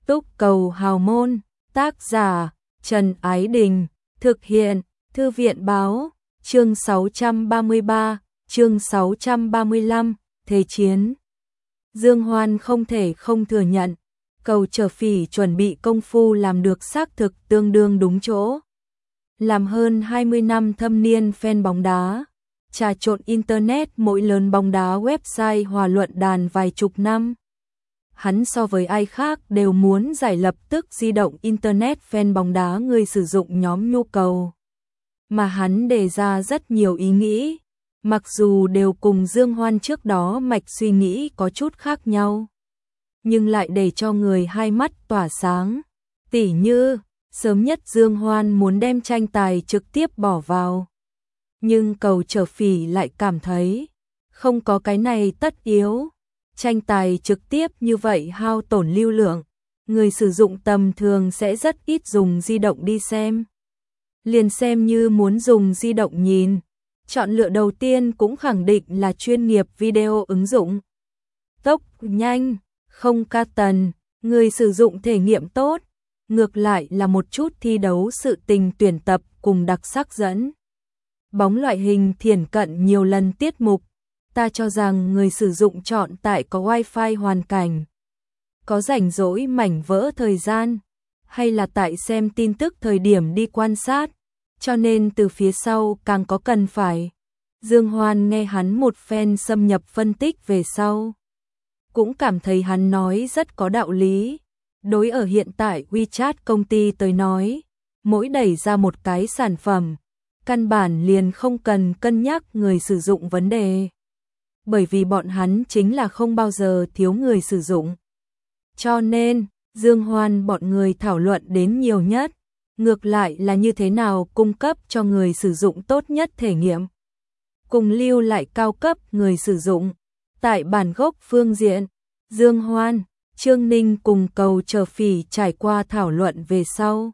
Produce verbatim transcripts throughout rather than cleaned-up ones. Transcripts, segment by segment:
Túc cầu hào môn, tác giả, Trần Ái Đình, thực hiện, Thư viện báo, chương sáu trăm ba mươi ba, chương sáu trăm ba mươi lăm, Thế chiến. Dương Hoan không thể không thừa nhận, Cầu Trở Phỉ chuẩn bị công phu làm được xác thực tương đương đúng chỗ. Làm hơn hai mươi năm thâm niên fan bóng đá, trà trộn internet mỗi lớn bóng đá website hòa luận đàn vài chục năm. Hắn so với ai khác đều muốn giải lập tức di động internet fan bóng đá người sử dụng nhóm nhu cầu. Mà hắn đề ra rất nhiều ý nghĩ, mặc dù đều cùng Dương Hoan trước đó mạch suy nghĩ có chút khác nhau, nhưng lại để cho người hai mắt tỏa sáng. Tỉ như, sớm nhất Dương Hoan muốn đem tranh tài trực tiếp bỏ vào. Nhưng Cầu Trở Phỉ lại cảm thấy, không có cái này tất yếu. Tranh tài trực tiếp như vậy hao tổn lưu lượng, người sử dụng tầm thường sẽ rất ít dùng di động đi xem. Liền xem như muốn dùng di động nhìn, chọn lựa đầu tiên cũng khẳng định là chuyên nghiệp video ứng dụng. Tốc nhanh, không ca tần, người sử dụng thể nghiệm tốt, ngược lại là một chút thi đấu sự tình tuyển tập cùng đặc sắc dẫn. Bóng loại hình thiển cận nhiều lần tiết mục, ta cho rằng người sử dụng chọn tại có wifi hoàn cảnh, có rảnh rỗi mảnh vỡ thời gian, hay là tại xem tin tức thời điểm đi quan sát, cho nên từ phía sau càng có cần phải. Dương Hoan nghe hắn một phen xâm nhập phân tích về sau, cũng cảm thấy hắn nói rất có đạo lý. Đối ở hiện tại WeChat công ty tới nói, mỗi đẩy ra một cái sản phẩm, căn bản liền không cần cân nhắc người sử dụng vấn đề. Bởi vì bọn hắn chính là không bao giờ thiếu người sử dụng. Cho nên, Dương Hoan bọn người thảo luận đến nhiều nhất, ngược lại là như thế nào cung cấp cho người sử dụng tốt nhất thể nghiệm, cùng lưu lại cao cấp người sử dụng. Tại bản gốc phương diện, Dương Hoan, Trương Ninh cùng Cầu Trở Phỉ trải qua thảo luận về sau,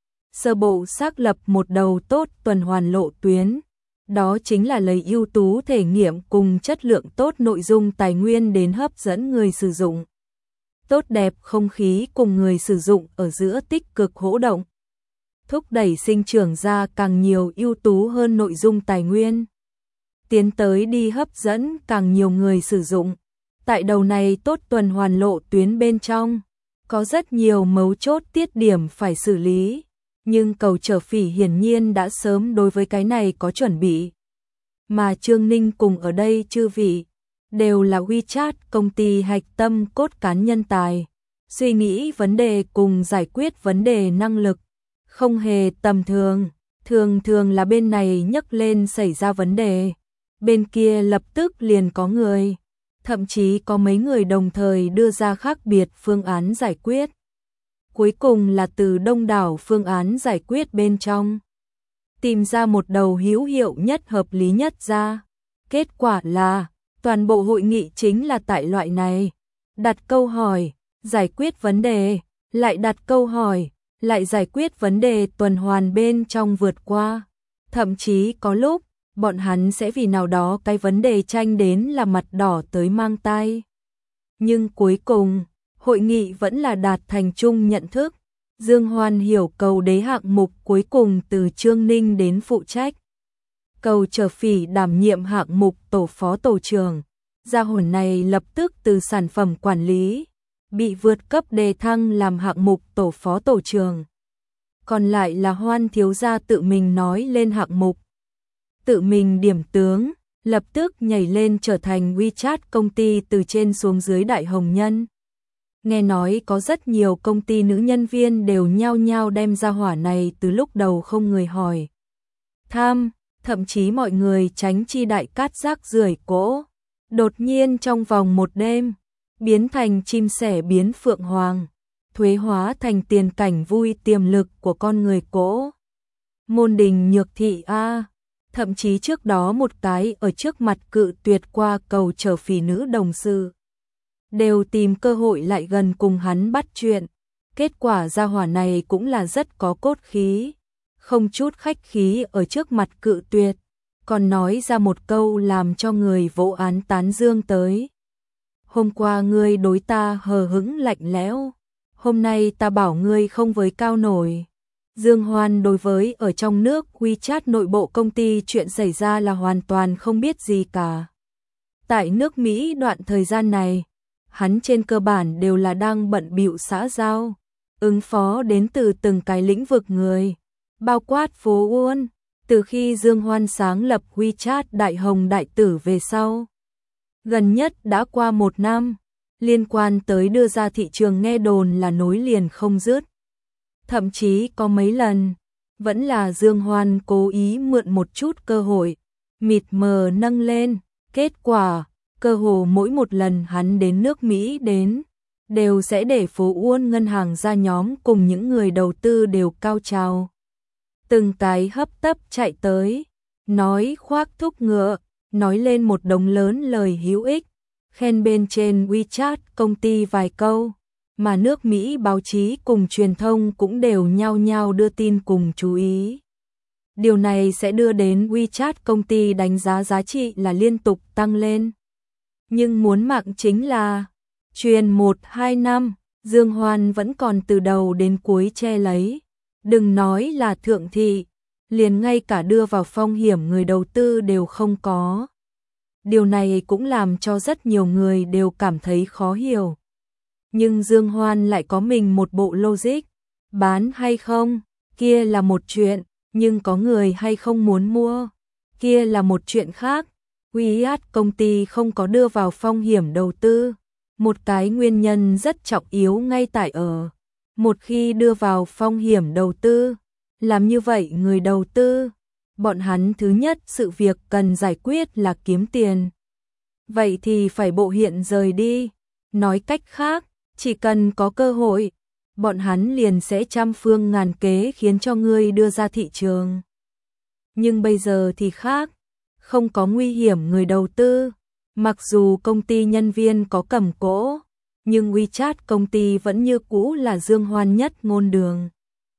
sơ bộ xác lập một đầu tốt tuần hoàn lộ tuyến. Đó chính là lấy ưu tú thể nghiệm cùng chất lượng tốt nội dung tài nguyên đến hấp dẫn người sử dụng. Tốt đẹp không khí cùng người sử dụng ở giữa tích cực hỗ động, thúc đẩy sinh trưởng ra càng nhiều ưu tú hơn nội dung tài nguyên, tiến tới đi hấp dẫn càng nhiều người sử dụng. Tại đầu này tốt tuần hoàn lộ tuyến bên trong, có rất nhiều mấu chốt tiết điểm phải xử lý. Nhưng Cầu Trở Phỉ hiển nhiên đã sớm đối với cái này có chuẩn bị. Mà Trương Ninh cùng ở đây chư vị, đều là WeChat công ty hạch tâm cốt cán nhân tài, suy nghĩ vấn đề cùng giải quyết vấn đề năng lực, không hề tầm thường. Thường thường là bên này nhấc lên xảy ra vấn đề, bên kia lập tức liền có người, thậm chí có mấy người đồng thời đưa ra khác biệt phương án giải quyết. Cuối cùng là từ đông đảo phương án giải quyết bên trong, tìm ra một đầu hữu hiệu nhất hợp lý nhất ra. Kết quả là, toàn bộ hội nghị chính là tại loại này. Đặt câu hỏi, giải quyết vấn đề, lại đặt câu hỏi, lại giải quyết vấn đề tuần hoàn bên trong vượt qua. Thậm chí có lúc, bọn hắn sẽ vì nào đó cái vấn đề tranh đến là mặt đỏ tới mang tai. Nhưng cuối cùng, hội nghị vẫn là đạt thành chung nhận thức. Dương Hoan hiểu cầu đế hạng mục cuối cùng từ Trương Ninh đến phụ trách. Cầu Trở Phỉ đảm nhiệm hạng mục tổ phó tổ trưởng. Gia hồn này lập tức từ sản phẩm quản lý, bị vượt cấp đề thăng làm hạng mục tổ phó tổ trưởng. Còn lại là Hoan thiếu gia tự mình nói lên hạng mục, tự mình điểm tướng, lập tức nhảy lên trở thành WeChat công ty từ trên xuống dưới đại hồng nhân. Nghe nói có rất nhiều công ty nữ nhân viên đều nhao nhao đem ra hỏa này từ lúc đầu không người hỏi tham, thậm chí mọi người tránh chi đại cát rác rưởi cỗ. Đột nhiên trong vòng một đêm, biến thành chim sẻ biến phượng hoàng, thuế hóa thành tiền cảnh vui tiềm lực của con người cỗ. Môn đình nhược thị A, thậm chí trước đó một cái ở trước mặt cự tuyệt qua Cầu Trở Phỉ nữ đồng sự, đều tìm cơ hội lại gần cùng hắn bắt chuyện. Kết quả gia hỏa này cũng là rất có cốt khí, không chút khách khí ở trước mặt cự tuyệt, còn nói ra một câu làm cho người vô án tán dương tới. Hôm qua ngươi đối ta hờ hững lạnh lẽo, hôm nay ta bảo ngươi không với cao nổi. Dương Hoan đối với ở trong nước WeChat nội bộ công ty chuyện xảy ra là hoàn toàn không biết gì cả. Tại nước Mỹ đoạn thời gian này, hắn trên cơ bản đều là đang bận bịu xã giao, ứng phó đến từ từng cái lĩnh vực người, bao quát phố Uôn, từ khi Dương Hoan sáng lập WeChat đại hồng đại tử về sau. Gần nhất đã qua một năm, liên quan tới đưa ra thị trường nghe đồn là nối liền không dứt. Thậm chí có mấy lần, vẫn là Dương Hoan cố ý mượn một chút cơ hội, mịt mờ nâng lên, kết quả, cơ hồ mỗi một lần hắn đến nước Mỹ đến, đều sẽ để phố Uôn ngân hàng ra nhóm cùng những người đầu tư đều cao trào. Từng cái hấp tấp chạy tới, nói khoác thúc ngựa, nói lên một đống lớn lời hữu ích, khen bên trên WeChat công ty vài câu, mà nước Mỹ báo chí cùng truyền thông cũng đều nhao nhao đưa tin cùng chú ý. Điều này sẽ đưa đến WeChat công ty đánh giá giá trị là liên tục tăng lên. Nhưng muốn mạng chính là, truyền một hai năm, Dương Hoan vẫn còn từ đầu đến cuối che lấy. Đừng nói là thượng thị, liền ngay cả đưa vào phong hiểm người đầu tư đều không có. Điều này cũng làm cho rất nhiều người đều cảm thấy khó hiểu. Nhưng Dương Hoan lại có mình một bộ logic, bán hay không, kia là một chuyện, nhưng có người hay không muốn mua, kia là một chuyện khác. WeChat công ty không có đưa vào phong hiểm đầu tư, một cái nguyên nhân rất trọng yếu ngay tại ở. Một khi đưa vào phong hiểm đầu tư, làm như vậy người đầu tư, bọn hắn thứ nhất sự việc cần giải quyết là kiếm tiền. Vậy thì phải bộ hiện rời đi, nói cách khác, chỉ cần có cơ hội, bọn hắn liền sẽ trăm phương ngàn kế khiến cho ngươi đưa ra thị trường. Nhưng bây giờ thì khác, không có nguy hiểm người đầu tư, mặc dù công ty nhân viên có cầm cố, nhưng WeChat công ty vẫn như cũ là Dương Hoan nhất ngôn đường.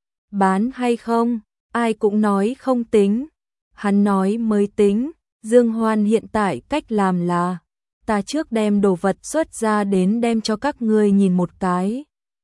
Bán hay không, ai cũng nói không tính, hắn nói mới tính. Dương Hoan hiện tại cách làm là, ta trước đem đồ vật xuất ra đến đem cho các ngươi nhìn một cái.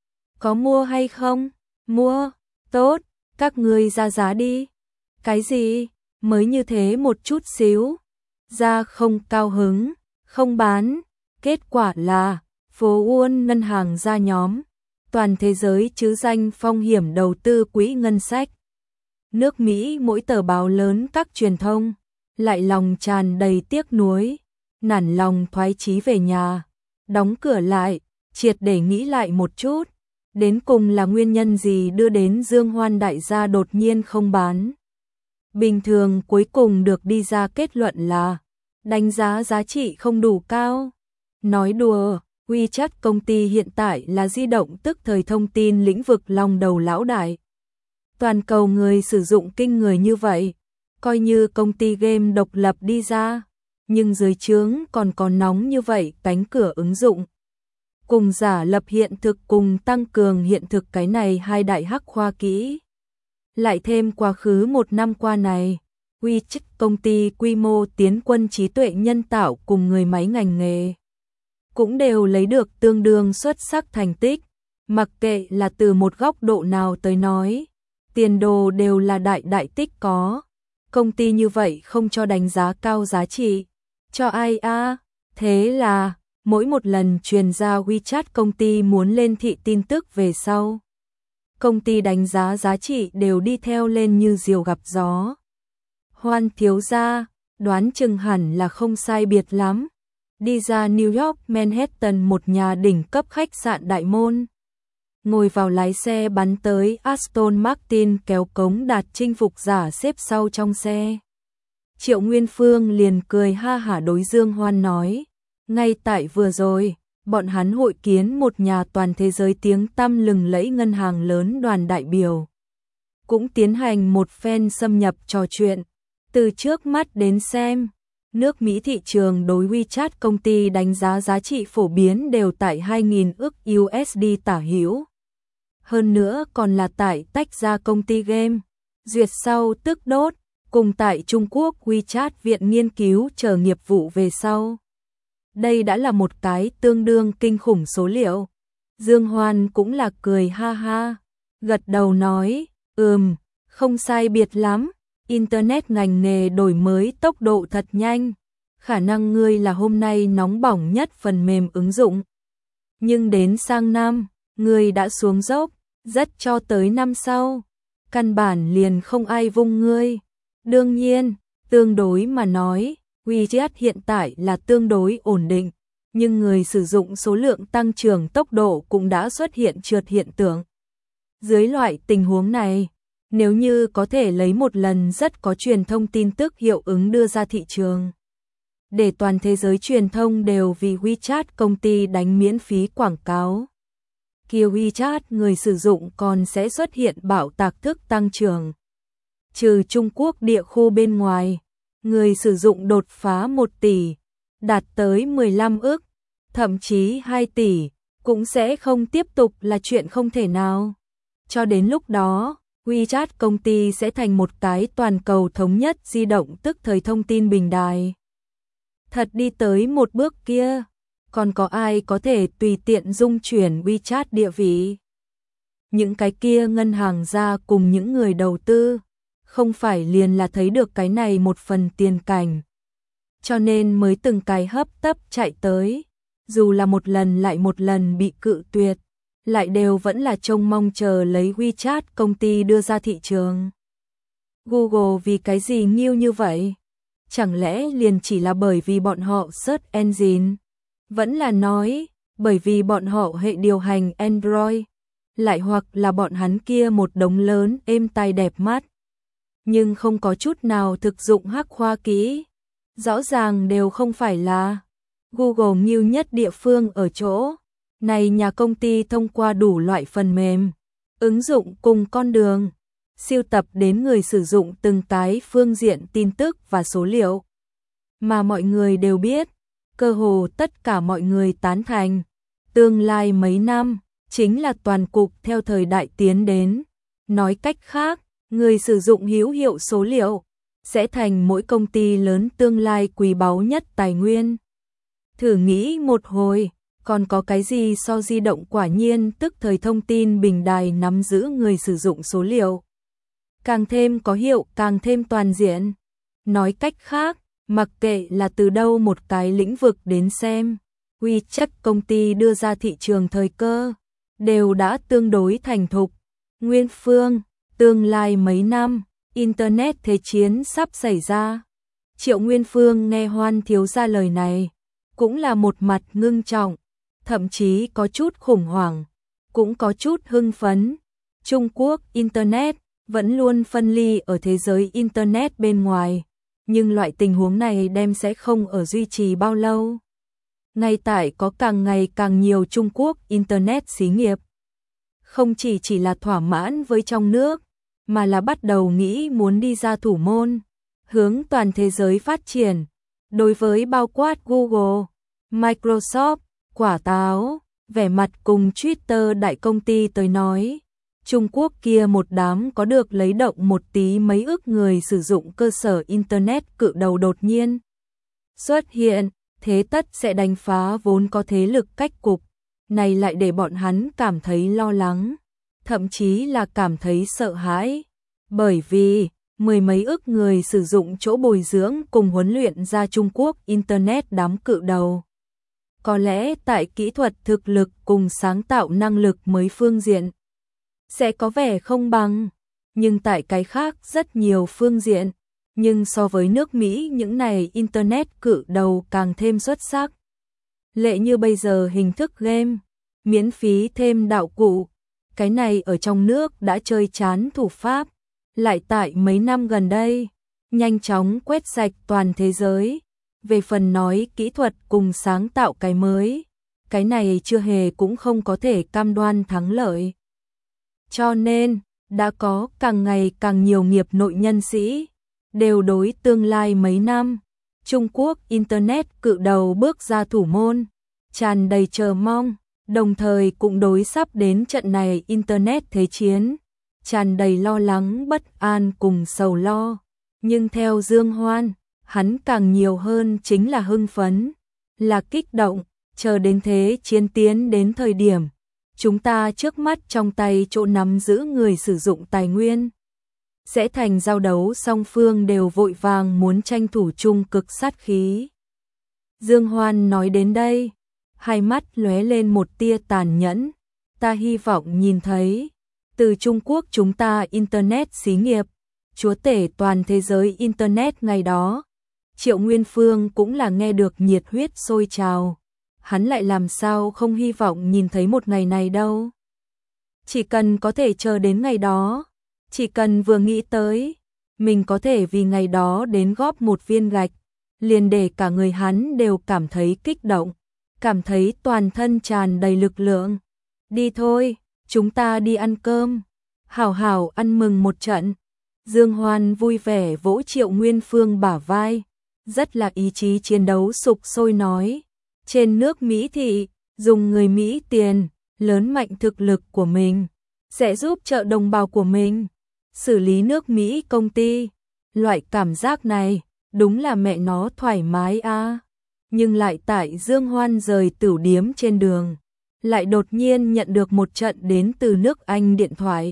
Có mua hay không? Mua, tốt, các ngươi ra giá đi. Cái gì? Mới như thế một chút xíu. Ra không cao hứng, không bán. Kết quả là, phố Uôn ngân hàng ra nhóm, toàn thế giới chứ danh phong hiểm đầu tư quỹ ngân sách. Nước Mỹ mỗi tờ báo lớn các truyền thông, lại lòng tràn đầy tiếc nuối, nản lòng thoái chí về nhà, đóng cửa lại, triệt để nghĩ lại một chút, đến cùng là nguyên nhân gì đưa đến Dương Hoan đại gia đột nhiên không bán. Bình thường cuối cùng được đi ra kết luận là, đánh giá giá trị không đủ cao. Nói đùa, WeChat công ty hiện tại là di động tức thời thông tin lĩnh vực long đầu lão đại. Toàn cầu người sử dụng kinh người như vậy, coi như công ty game độc lập đi ra, nhưng dưới trướng còn có nóng như vậy cánh cửa ứng dụng. Cùng giả lập hiện thực cùng tăng cường hiện thực cái này hai đại hắc khoa kỹ. Lại thêm quá khứ một năm qua này, WeChat công ty quy mô tiến quân trí tuệ nhân tạo cùng người máy ngành nghề cũng đều lấy được tương đương xuất sắc thành tích, mặc kệ là từ một góc độ nào tới nói, tiền đồ đều là đại đại tích có. Công ty như vậy không cho đánh giá cao giá trị, cho ai a? À? Thế là, mỗi một lần truyền ra WeChat công ty muốn lên thị tin tức về sau, công ty đánh giá giá trị đều đi theo lên như diều gặp gió. Hoan thiếu gia, đoán chừng hẳn là không sai biệt lắm. Đi ra New York Manhattan một nhà đỉnh cấp khách sạn đại môn. Ngồi vào lái xe bắn tới Aston Martin kéo cống đạt chinh phục giả xếp sau trong xe. Triệu Nguyên Phương liền cười ha hả đối Dương Hoan nói, ngay tại vừa rồi, bọn hắn hội kiến một nhà toàn thế giới tiếng tăm lừng lẫy ngân hàng lớn đoàn đại biểu. Cũng tiến hành một phen xâm nhập trò chuyện, từ trước mắt đến xem. Nước Mỹ thị trường đối WeChat công ty đánh giá giá trị phổ biến đều tại hai nghìn ức u ét đê tả hữu. Hơn nữa còn là tại tách ra công ty game, duyệt sau tức đốt, cùng tại Trung Quốc WeChat viện nghiên cứu chờ nghiệp vụ về sau. Đây đã là một cái tương đương kinh khủng số liệu. Dương Hoan cũng là cười ha ha, gật đầu nói, ừm, không sai biệt lắm, Internet ngành nghề đổi mới tốc độ thật nhanh, khả năng ngươi là hôm nay nóng bỏng nhất phần mềm ứng dụng. Nhưng đến sang năm, ngươi đã xuống dốc, rất cho tới năm sau, căn bản liền không ai vung ngươi. Đương nhiên, tương đối mà nói, WeChat hiện tại là tương đối ổn định, nhưng người sử dụng số lượng tăng trưởng tốc độ cũng đã xuất hiện trượt hiện tượng. Dưới loại tình huống này, nếu như có thể lấy một lần rất có truyền thông tin tức hiệu ứng đưa ra thị trường, để toàn thế giới truyền thông đều vì WeChat công ty đánh miễn phí quảng cáo, kia WeChat người sử dụng còn sẽ xuất hiện bạo tạc thức tăng trưởng. Trừ Trung Quốc địa khu bên ngoài, người sử dụng đột phá một tỷ, đạt tới mười lăm ức, thậm chí hai tỷ, cũng sẽ không tiếp tục là chuyện không thể nào. Cho đến lúc đó, WeChat công ty sẽ thành một cái toàn cầu thống nhất di động tức thời thông tin bình đài. Thật đi tới một bước kia, còn có ai có thể tùy tiện dung chuyển WeChat địa vị? Những cái kia ngân hàng ra cùng những người đầu tư, không phải liền là thấy được cái này một phần tiền cảnh. Cho nên mới từng cái hấp tấp chạy tới, dù là một lần lại một lần bị cự tuyệt, lại đều vẫn là trông mong chờ lấy WeChat công ty đưa ra thị trường. Google vì cái gì nghiêu như vậy? Chẳng lẽ liền chỉ là bởi vì bọn họ search engine? Vẫn là nói, bởi vì bọn họ hệ điều hành Android, lại hoặc là bọn hắn kia một đống lớn êm tai đẹp mắt, nhưng không có chút nào thực dụng hắc khoa kỹ. Rõ ràng đều không phải là. Google nghiêu nhất địa phương ở chỗ này, nhà công ty thông qua đủ loại phần mềm, ứng dụng cùng con đường, siêu tập đến người sử dụng từng cái phương diện tin tức và số liệu. Mà mọi người đều biết, cơ hồ tất cả mọi người tán thành, tương lai mấy năm, chính là toàn cục theo thời đại tiến đến. Nói cách khác, người sử dụng hữu hiệu số liệu, sẽ thành mỗi công ty lớn tương lai quý báu nhất tài nguyên. Thử nghĩ một hồi, còn có cái gì so di động quả nhiên tức thời thông tin bình đài nắm giữ người sử dụng số liệu. Càng thêm có hiệu, càng thêm toàn diện. Nói cách khác, mặc kệ là từ đâu một cái lĩnh vực đến xem, WeChat công ty đưa ra thị trường thời cơ, đều đã tương đối thành thục. Nguyên Phương, tương lai mấy năm, Internet thế chiến sắp xảy ra. Triệu Nguyên Phương nghe Hoan thiếu gia lời này, cũng là một mặt ngưng trọng, thậm chí có chút khủng hoảng, cũng có chút hưng phấn. Trung Quốc Internet vẫn luôn phân ly ở thế giới Internet bên ngoài, nhưng loại tình huống này đem sẽ không ở duy trì bao lâu. Ngay tại có càng ngày càng nhiều Trung Quốc Internet xí nghiệp, không chỉ chỉ là thỏa mãn với trong nước, mà là bắt đầu nghĩ muốn đi ra thủ môn, hướng toàn thế giới phát triển. Đối với bao quát Google, Microsoft, quả táo, vẻ mặt cùng Twitter đại công ty tới nói, Trung Quốc kia một đám có được lấy động một tí mấy ức người sử dụng cơ sở Internet cự đầu đột nhiên xuất hiện, thế tất sẽ đánh phá vốn có thế lực cách cục, này lại để bọn hắn cảm thấy lo lắng, thậm chí là cảm thấy sợ hãi, bởi vì mười mấy ức người sử dụng chỗ bồi dưỡng cùng huấn luyện ra Trung Quốc Internet đám cự đầu. Có lẽ tại kỹ thuật thực lực cùng sáng tạo năng lực mới phương diện sẽ có vẻ không bằng, nhưng tại cái khác rất nhiều phương diện, nhưng so với nước Mỹ những này Internet cự đầu càng thêm xuất sắc. Lệ như bây giờ hình thức game, miễn phí thêm đạo cụ, cái này ở trong nước đã chơi chán thủ pháp, lại tại mấy năm gần đây, nhanh chóng quét sạch toàn thế giới. Về phần nói kỹ thuật cùng sáng tạo cái mới, cái này chưa hề cũng không có thể cam đoan thắng lợi. Cho nên, đã có càng ngày càng nhiều nghiệp nội nhân sĩ, đều đối tương lai mấy năm, Trung Quốc Internet cự đầu bước ra thủ môn, tràn đầy chờ mong, đồng thời cũng đối sắp đến trận này Internet thế chiến, tràn đầy lo lắng bất an cùng sầu lo. Nhưng theo Dương Hoan, hắn càng nhiều hơn chính là hưng phấn, là kích động, chờ đến thế chiến tiến đến thời điểm, chúng ta trước mắt trong tay chỗ nắm giữ người sử dụng tài nguyên. Sẽ thành giao đấu song phương đều vội vàng muốn tranh thủ chung cực sát khí. Dương Hoan nói đến đây, hai mắt lóe lên một tia tàn nhẫn. Ta hy vọng nhìn thấy, từ Trung Quốc chúng ta Internet xí nghiệp, chúa tể toàn thế giới Internet ngày đó. Triệu Nguyên Phương cũng là nghe được nhiệt huyết sôi trào. Hắn lại làm sao không hy vọng nhìn thấy một ngày này đâu. Chỉ cần có thể chờ đến ngày đó, chỉ cần vừa nghĩ tới, mình có thể vì ngày đó đến góp một viên gạch, liền để cả người hắn đều cảm thấy kích động, cảm thấy toàn thân tràn đầy lực lượng. Đi thôi, chúng ta đi ăn cơm, hảo hảo ăn mừng một trận. Dương Hoan vui vẻ vỗ Triệu Nguyên Phương bả vai, rất là ý chí chiến đấu sục sôi nói. Trên nước Mỹ thị, dùng người Mỹ tiền, lớn mạnh thực lực của mình, sẽ giúp trợ đồng bào của mình, xử lý nước Mỹ công ty. Loại cảm giác này, đúng là mẹ nó thoải mái a. À. Nhưng lại tại Dương Hoan rời tửu điếm trên đường, lại đột nhiên nhận được một trận đến từ nước Anh điện thoại.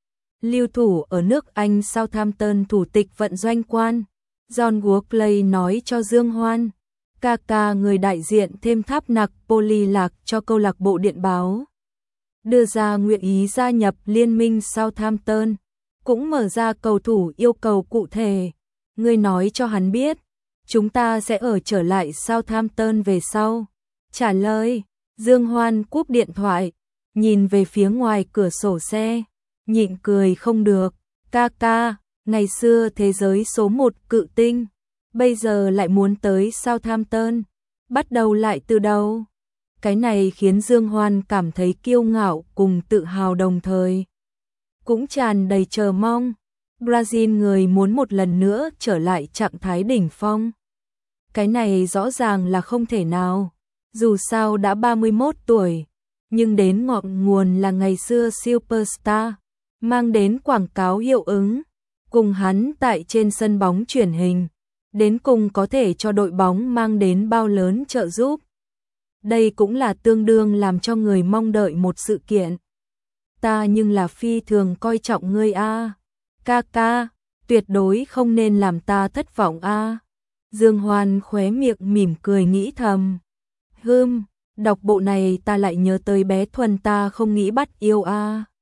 Lưu thủ ở nước Anh Southampton thủ tịch vận doanh quan, John Workley nói cho Dương Hoan, ca ca người đại diện thêm tháp nặc Poly lạc cho câu lạc bộ điện báo. Đưa ra nguyện ý gia nhập liên minh Southampton, cũng mở ra cầu thủ yêu cầu cụ thể. Ngươi nói cho hắn biết, chúng ta sẽ ở trở lại Southampton về sau. Trả lời, Dương Hoan cúp điện thoại, nhìn về phía ngoài cửa sổ xe, nhịn cười không được. Ca ca, ngày xưa thế giới số một cự tinh, bây giờ lại muốn tới Southampton, bắt đầu lại từ đầu. Cái này khiến Dương Hoan cảm thấy kiêu ngạo cùng tự hào đồng thời, cũng tràn đầy chờ mong. Brazil người muốn một lần nữa trở lại trạng thái đỉnh phong. Cái này rõ ràng là không thể nào, dù sao đã ba mươi mốt tuổi, nhưng đến ngọn nguồn là ngày xưa superstar, mang đến quảng cáo hiệu ứng, cùng hắn tại trên sân bóng truyền hình, đến cùng có thể cho đội bóng mang đến bao lớn trợ giúp. Đây cũng là tương đương làm cho người mong đợi một sự kiện. Ta nhưng là phi thường coi trọng ngươi a. Ca ca, tuyệt đối không nên làm ta thất vọng a. Dương Hoan khóe miệng mỉm cười nghĩ thầm. Hừm, đọc bộ này ta lại nhớ tới bé Thuần ta không nghĩ bắt yêu a.